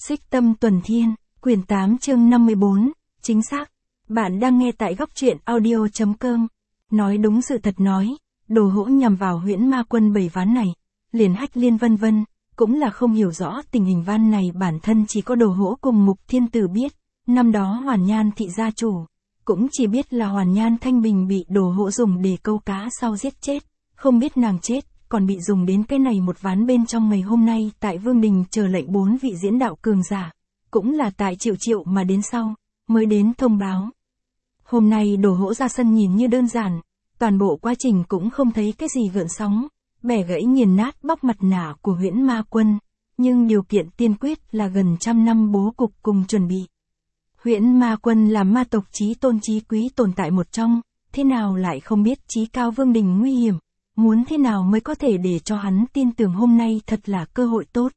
Xích Tâm Tuần Thiên, quyển 8 chương 54, chính xác. Bạn đang nghe tại góc truyện audio.com. Nói đúng sự thật nói, Đồ Hỗ nhằm vào Huyễn Ma Quân 7 ván này, liền Hách Liên vân vân, cũng là không hiểu rõ tình hình van này, bản thân chỉ có Đồ Hỗ cùng Mục Thiên Tử biết. Năm đó Hoàn Nhan thị gia chủ, cũng chỉ biết là Hoàn Nhan Thanh Bình bị Đồ Hỗ dùng để câu cá sau giết chết, không biết nàng chết, còn bị dùng đến cái này một ván bên trong ngày hôm nay tại Vương Đình chờ lệnh 4 vị diễn đạo cường giả, cũng là tại Triệu mà đến sau, mới đến thông báo. Hôm nay Đồ Hỗ ra sân nhìn như đơn giản, toàn bộ quá trình cũng không thấy cái gì gợn sóng, bẻ gãy nghiền nát bóc mặt nạ của Huyễn Ma Quân, nhưng điều kiện tiên quyết là gần 100 năm bố cục cùng chuẩn bị. Huyễn Ma Quân là ma tộc chí tôn chí quý tồn tại một trong, thế nào lại không biết chí cao Vương Đình nguy hiểm, muốn thế nào mới có thể để cho hắn tin tưởng hôm nay thật là cơ hội tốt.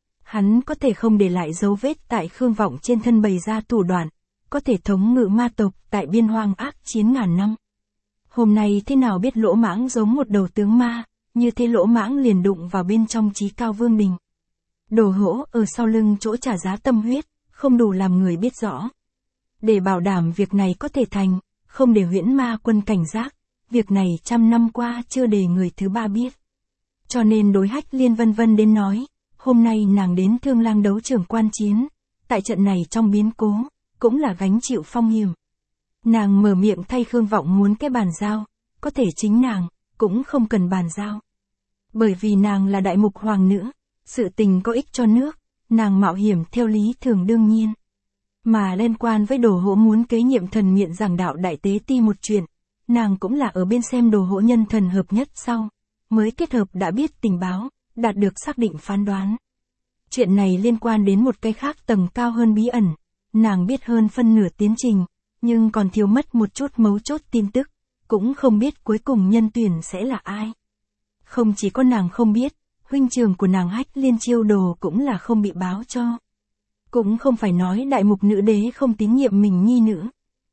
Hắn có thể không để lại dấu vết tại Khương Vọng trên thân bày ra thủ đoạn, có thể thống ngự ma tộc tại biên hoang ác chiến ngàn năm. Hôm nay thế nào biết lỗ mãng giống một đầu tướng ma, như thế lỗ mãng liền đụng vào bên trong chí cao Vương Đình. Đồ Hỗ ở sau lưng chỗ trả giá tâm huyết, không đủ làm người biết rõ. Để bảo đảm việc này có thể thành, không để Huyễn Ma Quân cảnh giác, việc này 100 năm qua chưa để người thứ ba biết. Cho nên đối Hách Liên vân vân đến nói, hôm nay nàng đến Thương Lang đấu trường quan chiến, tại trận này trong biến cố, cũng là gánh chịu phong hiểm. Nàng mở miệng thay Khương Vọng muốn cái bàn giao, có thể chính nàng, cũng không cần bàn giao. Bởi vì nàng là đại mục hoàng nữ, sự tình có ích cho nước, nàng mạo hiểm theo lý thường đương nhiên. Mà liên quan với Đồ Hỗ muốn kế nhiệm thần miện giảng đạo đại tế ti một chuyện, nàng cũng là ở bên xem Đồ Hỗ nhân thần hợp nhất sau, mới kết hợp đã biết tình báo, đạt được xác định phán đoán. Chuyện này liên quan đến một cái khác tầng cao hơn bí ẩn, nàng biết hơn phân nửa tiến trình, nhưng còn thiếu mất một chút mấu chốt tin tức, cũng không biết cuối cùng nhân tuyển sẽ là ai. Không chỉ có nàng không biết, huynh trưởng của nàng Hách Liên Chiêu Đồ cũng là không bị báo cho. Cũng không phải nói đại mục nữ đế không tín nhiệm mình nhi nữ,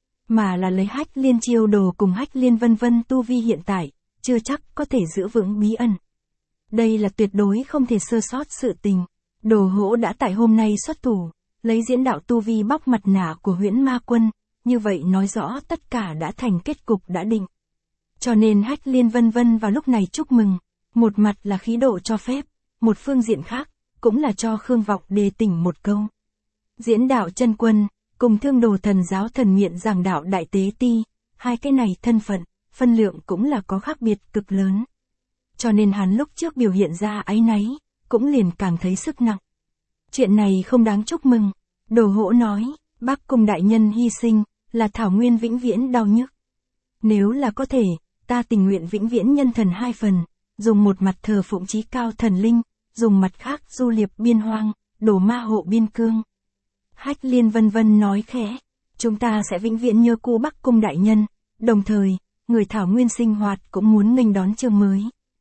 mà là lấy Hách Liên Chiêu Đồ cùng Hách Liên vân vân tu vi hiện tại, chưa chắc có thể giữ vững bí ẩn. Đây là tuyệt đối không thể sơ sót sự tình. Đồ Hỗ đã tại hôm nay xuất thủ, lấy diễn đạo tu vi bóc mặt nạ của Huyễn Ma Quân, như vậy nói rõ tất cả đã thành kết cục đã định. Cho nên Hách Liên vân vân vào lúc này chúc mừng, một mặt là khí độ cho phép, một phương diện khác, cũng là cho Khương Vọng đề tỉnh một câu. Diễn đạo chân quân, cùng Thương Đồ thần giáo thần miện giảng đạo đại tế ti, hai cái này thân phận, phân lượng cũng là có khác biệt cực lớn. Cho nên hắn lúc trước biểu hiện ra áy náy, cũng liền càng thấy sức nặng. Chuyện này không đáng chúc mừng, Đồ Hỗ nói, Bắc Cung đại nhân hy sinh, là thảo nguyên vĩnh viễn đau nhức. Nếu là có thể, ta tình nguyện vĩnh viễn nhân thần 2 phần, dùng một mặt thờ phụng chí cao thần linh, dùng mặt khác du liệp biên hoang, đổ ma hộ biên cương. Hách Liên vân vân nói khẽ, chúng ta sẽ vĩnh viễn nhớ cô Bắc Cung đại nhân, đồng thời, người thảo nguyên sinh hoạt cũng muốn nghênh đón chương mới.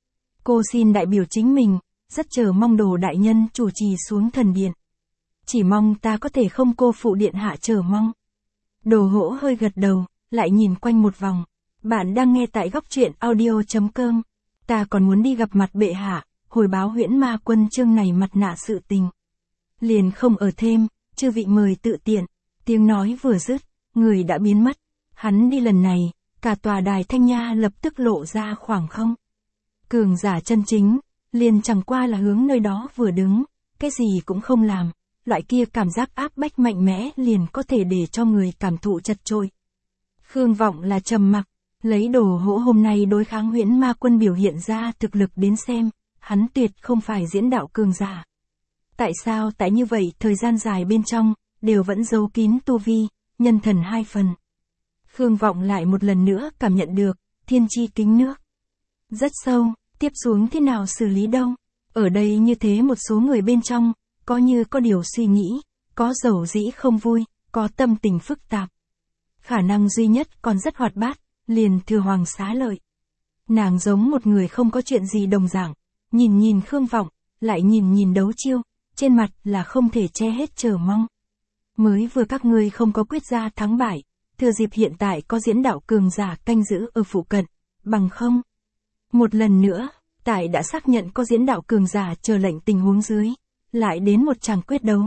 Cô xin đại biểu chính mình, rất chờ mong Đồ đại nhân chủ trì xuống thần điện. Chỉ mong ta có thể không cô phụ điện hạ chờ mong. Đồ Hỗ hơi gật đầu, lại nhìn quanh một vòng. Bạn đang nghe tại góc truyện audio.com. Ta còn muốn đi gặp mặt bệ hạ, hồi báo Huyễn Ma Quân chương này mặt nạ sự tình. Liền không ở thêm, chư vị mời tự tiện. Tiếng nói vừa dứt, người đã biến mất. Hắn đi lần này, cả tòa đài Thanh Nha lập tức lộ ra khoảng không. Cường giả chân chính, liền chẳng qua là hướng nơi đó vừa đứng, cái gì cũng không làm. Loại kia cảm giác áp bách mạnh mẽ liền có thể để cho người cảm thụ chật chội. Khương Vọng là trầm mặc, lấy Đồ Hỗ hôm nay đối kháng Huyễn Ma Quân biểu hiện ra thực lực đến xem, hắn tuyệt không phải diễn đạo cường giả. Tại sao tại như vậy thời gian dài bên trong, đều vẫn giấu kín tu vi, nhân thần 2 phần. Khương Vọng lại một lần nữa cảm nhận được, thiên chi kính nước. Rất sâu, tiếp xuống thế nào xử lý đâu. Ở đây như thế một số người bên trong, có như có điều suy nghĩ, có dầu dĩ không vui, có tâm tình phức tạp. Khả năng duy nhất còn rất hoạt bát, liền Thừa Hoàng Xá Lợi. Nàng giống một người không có chuyện gì đồng dạng, nhìn Khương Vọng, lại nhìn đấu chiêu, trên mặt là không thể che hết chờ mong. Mới vừa các ngươi không có quyết ra thắng bại, thừa dịp hiện tại có diễn đạo cường giả canh giữ ở phụ cận, bằng không. Một lần nữa, tại đã xác nhận có diễn đạo cường giả chờ lệnh tình huống dưới, lại đến một tràng quyết đấu,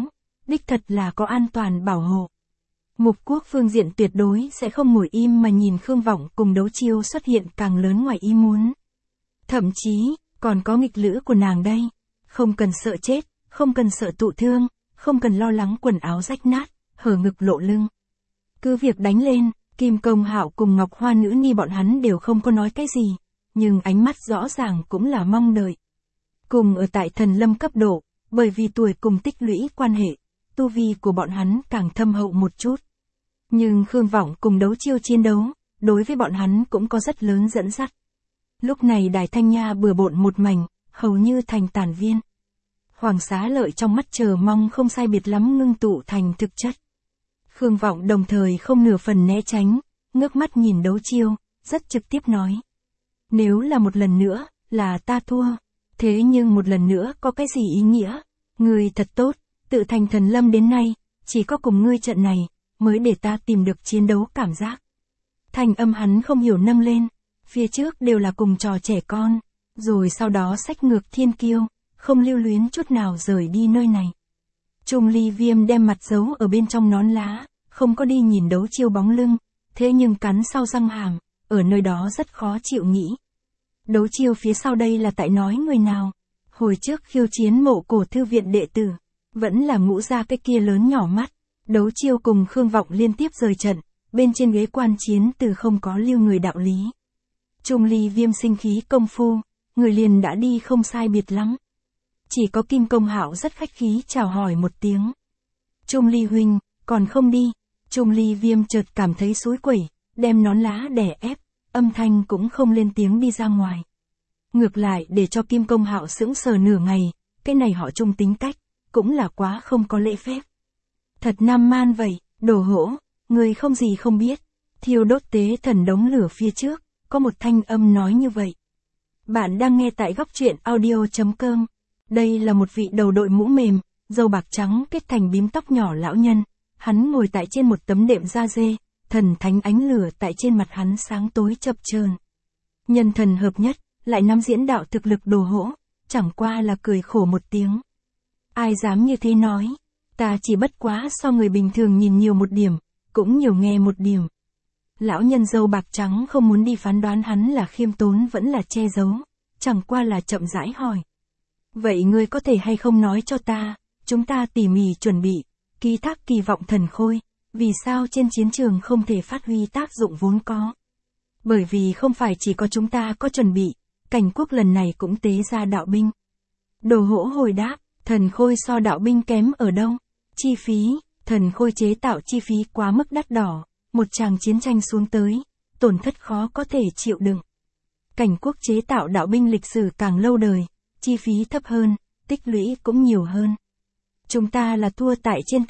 đích thật là có an toàn bảo hộ. Mục Quốc phương diện tuyệt đối sẽ không ngồi im mà nhìn Khương Vọng cùng Đấu Chiêu xuất hiện càng lớn ngoài ý muốn. Thậm chí, còn có nghịch lữ của nàng đây. Không cần sợ chết, không cần sợ tụ thương, không cần lo lắng quần áo rách nát, hở ngực lộ lưng. Cứ việc đánh lên, Kim Công Hạo cùng Ngọc Hoa nữ ni bọn hắn đều không có nói cái gì, nhưng ánh mắt rõ ràng cũng là mong đợi. Cùng ở tại thần lâm cấp độ, bởi vì tuổi cùng tích lũy quan hệ, tu vi của bọn hắn càng thâm hậu một chút. Nhưng Khương Vọng cùng Đấu Chiêu chiến đấu, đối với bọn hắn cũng có rất lớn dẫn dắt. Lúc này Đài Thanh Nha bừa bộn một mảnh, hầu như thành tàn viên. Hoàng Xá Lợi trong mắt chờ mong không sai biệt lắm ngưng tụ thành thực chất. Khương Vọng đồng thời không nửa phần né tránh, ngước mắt nhìn Đấu Chiêu, rất trực tiếp nói. Nếu là một lần nữa, là ta thua. Thế nhưng một lần nữa có cái gì ý nghĩa? Ngươi thật tốt, tự thành thần lâm đến nay, chỉ có cùng ngươi trận này, mới để ta tìm được chiến đấu cảm giác. Thanh âm hắn không hiểu nâng lên, phía trước đều là cùng trò trẻ con, rồi sau đó xách ngược thiên kiêu, không lưu luyến chút nào rời đi nơi này. Trung Ly Viêm đem mặt giấu ở bên trong nón lá, không có đi nhìn Đấu Chiêu bóng lưng, thế nhưng cắn sau răng hàm, ở nơi đó rất khó chịu nghĩ. Đấu Chiêu phía sau đây là tại nói người nào? Hồi trước khiêu chiến Mộ Cổ thư viện đệ tử, vẫn là Ngũ gia cái kia lớn nhỏ mắt. Đấu Chiêu cùng Khương Vọng liên tiếp rời trận, bên trên ghế quan chiến từ không có lưu người đạo lý. Trung Ly Viêm sinh khí công phu, người liền đã đi không sai biệt lắm. Chỉ có Kim Công Hạo rất khách khí chào hỏi một tiếng. Trung Ly huynh, còn không đi. Trung Ly Viêm chợt cảm thấy xối quẩy, đem nón lá đè ép, âm thanh cũng không lên tiếng đi ra ngoài. Ngược lại để cho Kim Công Hạo sững sờ nửa ngày, cái này họ Trung tính cách, cũng là quá không có lễ phép. Thật nam man vậy, đồ hỗn, người không gì không biết. Thiêu đốt tế thần đống lửa phía trước, có một thanh âm nói như vậy. Bạn đang nghe tại góc truyện audio.com. Đây là một vị đầu đội mũ mềm, râu bạc trắng kết thành bím tóc nhỏ lão nhân. Hắn ngồi tại trên một tấm đệm da dê, thần thánh ánh lửa tại trên mặt hắn sáng tối chập chờn. Nhân thần hợp nhất, lại nắm diễn đạo thực lực đồ hỗn, chẳng qua là cười khổ một tiếng. Ai dám như thế nói, ta chỉ bất quá so người bình thường nhìn nhiều một điểm, cũng nhiều nghe một điểm. Lão nhân râu bạc trắng không muốn đi phán đoán hắn là khiêm tốn vẫn là che giấu, chẳng qua là chậm rãi hỏi. Vậy ngươi có thể hay không nói cho ta, chúng ta tỉ mỉ chuẩn bị, ký thác kỳ vọng thần khôi, vì sao trên chiến trường không thể phát huy tác dụng vốn có? Bởi vì không phải chỉ có chúng ta có chuẩn bị, Cảnh Quốc lần này cũng tế ra đạo binh. Đồ hỗ hồi đáp, thần khôi so đạo binh kém ở đâu? Chi phí, thần khôi chế tạo chi phí quá mức đắt đỏ, một tràng chiến tranh xuống tới, tổn thất khó có thể chịu đựng. Cảnh Quốc chế tạo đạo binh lịch sử càng lâu đời, chi phí thấp hơn, tích lũy cũng nhiều hơn. Chúng ta là thua tại trên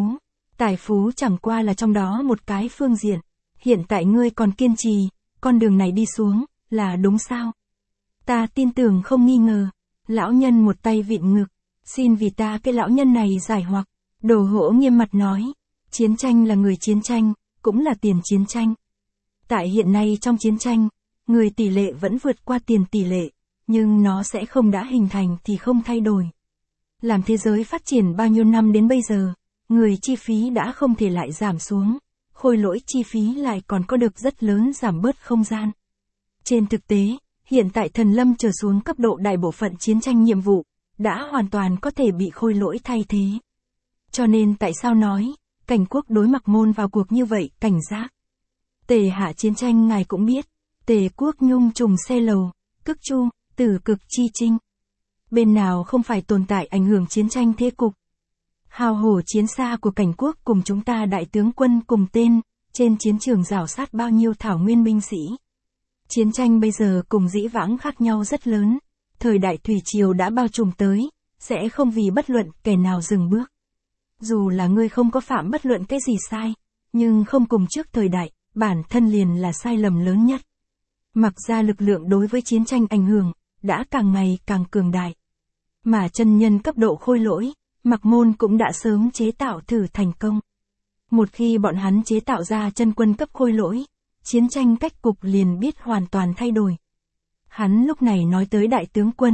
tài phú chẳng qua là trong đó một cái phương diện. Hiện tại ngươi còn kiên trì, con đường này đi xuống, là đúng sao? Ta tin tưởng không nghi ngờ. Lão nhân một tay vịn ngực, xin vì ta cái lão nhân này giải hoặc. Đồ hỗ nghiêm mặt nói, chiến tranh là người chiến tranh, cũng là tiền chiến tranh. Tại hiện nay trong chiến tranh, người tỷ lệ vẫn vượt qua tiền tỷ lệ, nhưng nó sẽ không đã hình thành thì không thay đổi. Làm thế giới phát triển bao nhiêu năm đến bây giờ, người chi phí đã không thể lại giảm xuống, khôi lỗi chi phí lại còn có được rất lớn giảm bớt không gian. Trên thực tế, hiện tại thần lâm trở xuống cấp độ đại bộ phận chiến tranh nhiệm vụ, đã hoàn toàn có thể bị khôi lỗi thay thế. Cho nên tại sao nói, Cảnh Quốc đối Mặc Môn vào cuộc như vậy, cảnh giác. Tề hạ chiến tranh ngài cũng biết, Tề quốc nhung trùng xe lầu, cức chu, tử cực chi trinh. Bên nào không phải tồn tại ảnh hưởng chiến tranh thế cục. Hào hổ chiến xa của Cảnh Quốc cùng chúng ta đại tướng quân cùng tên, trên chiến trường rào sát bao nhiêu thảo nguyên binh sĩ. Chiến tranh bây giờ cùng dĩ vãng khác nhau rất lớn, thời đại thủy triều đã bao trùm tới, sẽ không vì bất luận kẻ nào dừng bước. Dù là ngươi không có phạm bất luận cái gì sai, nhưng không cùng trước thời đại, bản thân liền là sai lầm lớn nhất. Mặc ra lực lượng đối với chiến tranh ảnh hưởng, đã càng ngày càng cường đại. Mà chân nhân cấp độ khôi lỗi, Mặc Môn cũng đã sớm chế tạo thử thành công. Một khi bọn hắn chế tạo ra chân quân cấp khôi lỗi, chiến tranh cách cục liền biết hoàn toàn thay đổi. Hắn lúc này nói tới đại tướng quân,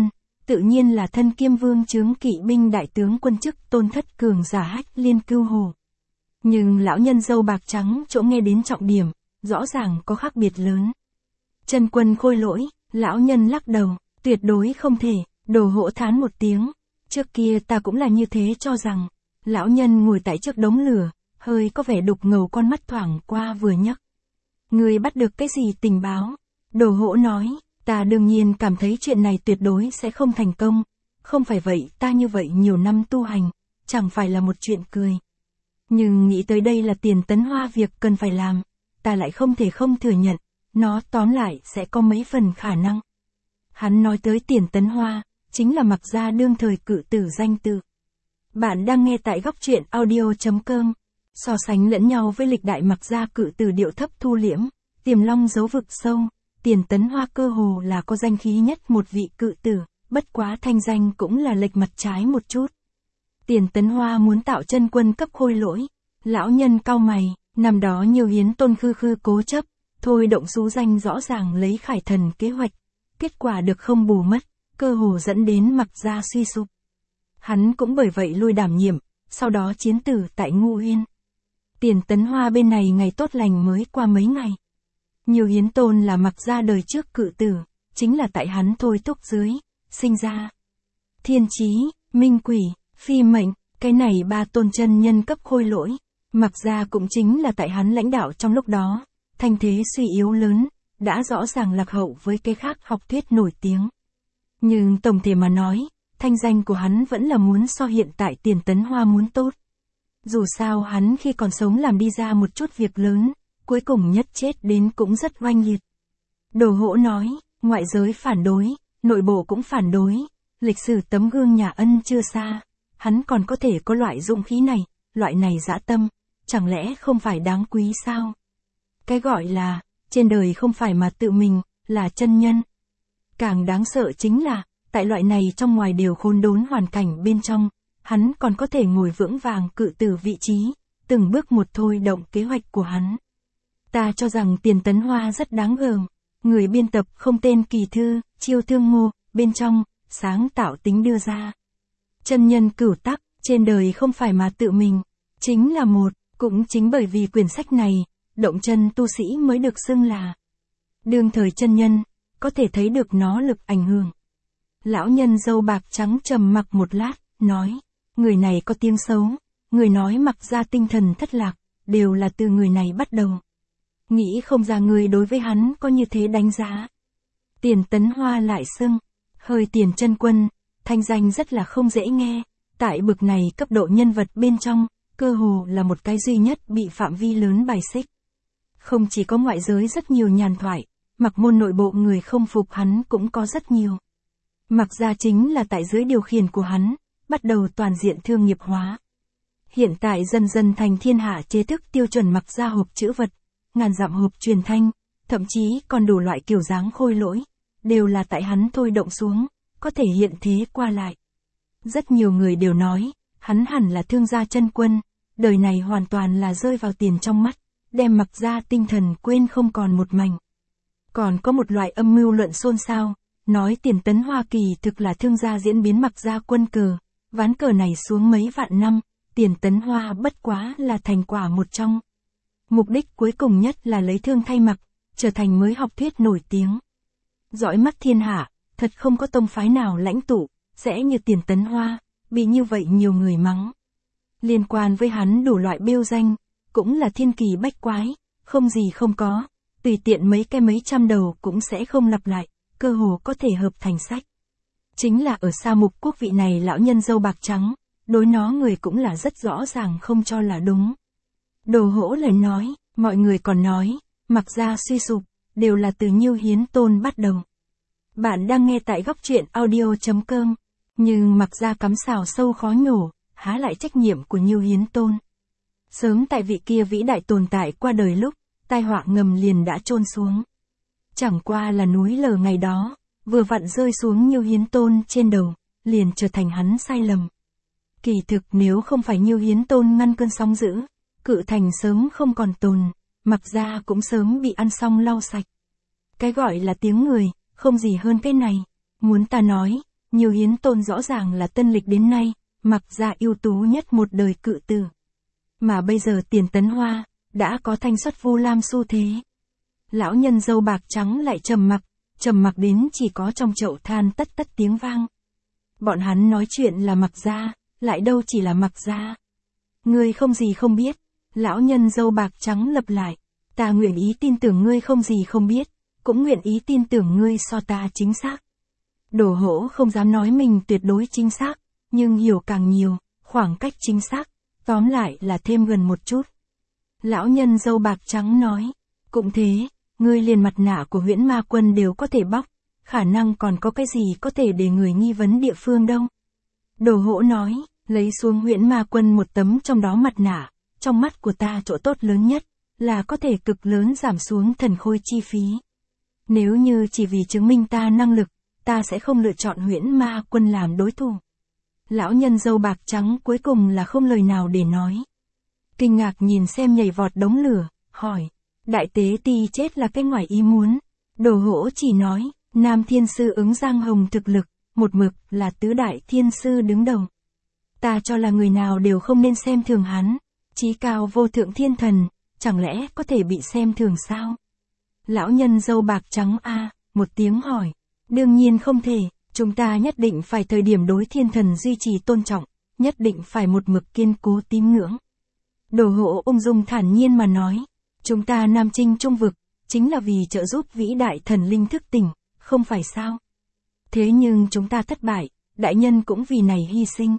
tự nhiên là thân kiêm vương chướng kỵ binh đại tướng quân chức Tôn Thất cường giả Hách Liên Cưu Hồ. Nhưng lão nhân râu bạc trắng chỗ nghe đến trọng điểm, rõ ràng có khác biệt lớn. Chân Quân khôi lỗi, lão nhân lắc đầu, tuyệt đối không thể, Đồ Hỗ thán một tiếng. Trước kia ta cũng là như thế cho rằng. Lão nhân ngồi tại trước đống lửa, hơi có vẻ đục ngầu con mắt thoảng qua vừa nhấc. Ngươi bắt được cái gì tình báo? Đồ Hỗ nói, ta đương nhiên cảm thấy chuyện này tuyệt đối sẽ không thành công. Không phải vậy ta như vậy nhiều năm tu hành, chẳng phải là một chuyện cười. Nhưng nghĩ tới đây là Tiền Tấn Hoa việc cần phải làm, ta lại không thể không thừa nhận, nó tóm lại sẽ có mấy phần khả năng. Hắn nói tới Tiền Tấn Hoa, chính là Mạc Gia đương thời cự tử danh tự. Bạn đang nghe tại góc truyện audio.com. So sánh lẫn nhau với lịch đại Mạc Gia cự tử điệu thấp thu liễm, tiềm long giấu vực sâu, Tiền Tấn Hoa cơ hồ là có danh khí nhất một vị cự tử, bất quá thanh danh cũng là lệch mặt trái một chút. Tiền Tấn Hoa muốn tạo chân quân cấp khôi lỗi, lão nhân cau mày, năm đó Nhiêu Hiến Tôn khư khư cố chấp, thôi động xú danh rõ ràng lấy Khải Thần kế hoạch, kết quả được không bù mất, cơ hồ dẫn đến Mạc Gia suy sụp. Hắn cũng bởi vậy lui đảm nhiệm, sau đó chiến tử tại Ngũ Uyên. Tiền Tấn Hoa bên này ngày tốt lành mới qua mấy ngày. Nhiêu Hiến Tôn là Mạc Gia đời trước cự tử, chính là tại hắn thôi thúc dưới, sinh ra. Thiên Chí, Minh Quỷ, Phi Mệnh, cái này ba tôn chân nhân cấp khôi lỗi. Mạc Gia cũng chính là tại hắn lãnh đạo trong lúc đó, thanh thế suy yếu lớn, đã rõ ràng lạc hậu với cái khác học thuyết nổi tiếng. Nhưng tổng thể mà nói, thanh danh của hắn vẫn là muốn so hiện tại Tiền Tấn Hoa muốn tốt. Dù sao hắn khi còn sống làm đi ra một chút việc lớn, cuối cùng nhất chết đến cũng rất oanh liệt. Đồ Hỗ nói, ngoại giới phản đối, nội bộ cũng phản đối, lịch sử tấm gương nhà Ân chưa xa, hắn còn có thể có loại dũng khí này, loại này dã tâm, chẳng lẽ không phải đáng quý sao? Cái gọi là, trên đời không phải mà tự mình, là chân nhân. Càng đáng sợ chính là, tại loại này trong ngoài đều khốn đốn hoàn cảnh bên trong, hắn còn có thể ngồi vững vàng cự tử vị trí, từng bước một thôi động kế hoạch của hắn. Ta cho rằng Tiền Tấn Hoa rất đáng gờm, người biên tập không tên kỳ thư, Chiêu Thương Ngô, bên trong, sáng tạo tính đưa ra. Chân nhân cửu tắc, trên đời không phải mà tự mình, chính là một, cũng chính bởi vì quyển sách này, động chân tu sĩ mới được xưng là đương thời chân nhân, có thể thấy được nó lực ảnh hưởng. Lão nhân râu bạc trắng trầm mặc một lát, nói, người này có tiếng xấu, người nói Mạc Gia tinh thần thất lạc, đều là từ người này bắt đầu. Nghĩ không ra người đối với hắn có như thế đánh giá. Tiền Tấn Hoa lại xưng, hơi Tiền chân quân, thanh danh rất là không dễ nghe, tại bực này cấp độ nhân vật bên trong, cơ hồ là một cái duy nhất bị phạm vi lớn bài xích. Không chỉ có ngoại giới rất nhiều nhàn thoại, Mạc môn nội bộ người không phục hắn cũng có rất nhiều. Mạc Gia chính là tại dưới điều khiển của hắn, bắt đầu toàn diện thương nghiệp hóa. Hiện tại dần dần thành thiên hạ chế thức tiêu chuẩn Mạc Gia hộp chữ vật, ngàn dặm hộp truyền thanh, thậm chí còn đủ loại kiểu dáng khôi lỗi, đều là tại hắn thôi động xuống, có thể hiện thế qua lại. Rất nhiều người đều nói, hắn hẳn là thương gia chân quân, đời này hoàn toàn là rơi vào tiền trong mắt, đem Mạc Gia tinh thần quên không còn một mảnh. Còn có một loại âm mưu luận xôn xao, nói Tiền Tấn Hoa kỳ thực là thương gia diễn biến Mạc Gia quân cờ, ván cờ này xuống mấy vạn năm, Tiền Tấn Hoa bất quá là thành quả một trong. Mục đích cuối cùng nhất là lấy thương thay Mạc, trở thành mới học thuyết nổi tiếng. Dõi mắt thiên hạ, thật không có tông phái nào lãnh tụ, sẽ như Tiền Tấn Hoa, bị như vậy nhiều người mắng. Liên quan với hắn đủ loại bêu danh, cũng là thiên kỳ bách quái, không gì không có, tùy tiện mấy trăm đầu cũng sẽ không lặp lại, cơ hồ có thể hợp thành sách. Chính là ở Sa Mục Quốc vị này lão nhân râu bạc trắng, đối nó người cũng là rất rõ ràng không cho là đúng. Đồ Hỗ lời nói, mọi người còn nói, Mạc Gia suy sụp, đều là từ Nhiêu Hiến Tôn bắt đầu. Bạn đang nghe tại góc truyện audio.com, nhưng Mạc Gia cắm sào sâu khó nhổ, há lại trách nhiệm của Nhiêu Hiến Tôn. Sớm tại vị kia vĩ đại tồn tại qua đời lúc, tai họa ngầm liền đã chôn xuống. Chẳng qua là núi lở ngày đó, vừa vặn rơi xuống Nhiêu Hiến Tôn trên đầu, liền trở thành hắn sai lầm. Kỳ thực nếu không phải Nhiêu Hiến Tôn ngăn cơn sóng dữ, Cự Thành sớm không còn tồn, Mạc Gia cũng sớm bị ăn xong lau sạch. Cái gọi là tiếng người, không gì hơn cái này. Muốn ta nói, Nhiều hiến tôn rõ ràng là tân lịch đến nay, Mạc gia ưu tú nhất một đời cự tử. Mà bây giờ Tiền Tấn Hoa, đã có thanh xuất vu lam xu thế. Lão nhân râu bạc trắng lại trầm mặc đến chỉ có trong chậu than tất tất tiếng vang. Bọn hắn nói chuyện là Mạc gia, lại đâu chỉ là Mạc gia. Ngươi không gì không biết, lão nhân râu bạc trắng lặp lại, ta nguyện ý tin tưởng ngươi không gì không biết, cũng nguyện ý tin tưởng ngươi so ta chính xác. Đồ hỗ không dám nói mình tuyệt đối chính xác, nhưng hiểu càng nhiều, khoảng cách chính xác, tóm lại là thêm gần một chút. Lão nhân râu bạc trắng nói, cũng thế, ngươi liền mặt nạ của Huyễn Ma Quân đều có thể bóc, khả năng còn có cái gì có thể để người nghi vấn địa phương đâu. Đồ hỗ nói, lấy xuống Huyễn Ma Quân một tấm trong đó mặt nạ, trong mắt của ta chỗ tốt lớn nhất, là có thể cực lớn giảm xuống thần khôi chi phí. Nếu như chỉ vì chứng minh ta năng lực, ta sẽ không lựa chọn Huyễn Ma Quân làm đối thủ. Lão nhân râu bạc trắng cuối cùng là không lời nào để nói. Kinh ngạc nhìn xem nhảy vọt đống lửa, hỏi, đại tế ti chết là cái ngoài ý muốn. Đồ hỗ chỉ nói, Nam Thiên Sư ứng Giang Hồng thực lực, một mực là tứ đại thiên sư đứng đầu. Ta cho là người nào đều không nên xem thường hắn, chí cao vô thượng thiên thần, chẳng lẽ có thể bị xem thường sao? Lão nhân râu bạc trắng một tiếng hỏi, đương nhiên không thể, chúng ta nhất định phải thời điểm đối thiên thần duy trì tôn trọng, nhất định phải một mực kiên cố tín ngưỡng. Đồ hỗ ung dung thản nhiên mà nói, chúng ta Nam Chinh Trung Vực, chính là vì trợ giúp vĩ đại thần linh thức tỉnh, không phải sao? Thế nhưng chúng ta thất bại, đại nhân cũng vì này hy sinh.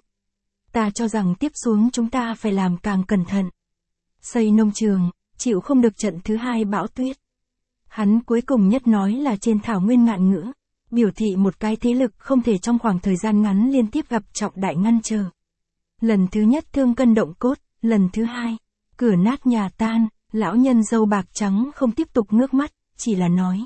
Ta cho rằng tiếp xuống chúng ta phải làm càng cẩn thận. Xây nông trường, chịu không được trận thứ hai bão tuyết. Hắn cuối cùng nhất nói là trên thảo nguyên ngạn ngữ, biểu thị một cái thế lực không thể trong khoảng thời gian ngắn liên tiếp gặp trọng đại ngăn trở. Lần thứ nhất thương cân động cốt, lần thứ hai, cửa nát nhà tan, lão nhân râu bạc trắng không tiếp tục ngước mắt, chỉ là nói.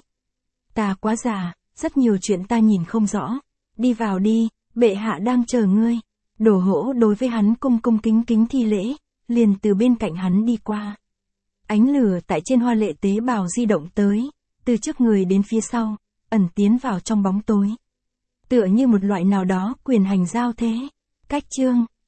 Ta quá già, rất nhiều chuyện ta nhìn không rõ. Đi vào đi, bệ hạ đang chờ ngươi. Đồ hỗ đối với hắn cung cung kính kính thi lễ, liền từ bên cạnh hắn đi qua. Ánh lửa tại trên hoa lệ tế bào di động tới, từ trước người đến phía sau, ẩn tiến vào trong bóng tối. Tựa như một loại nào đó quyền hành giao thế. Cách chương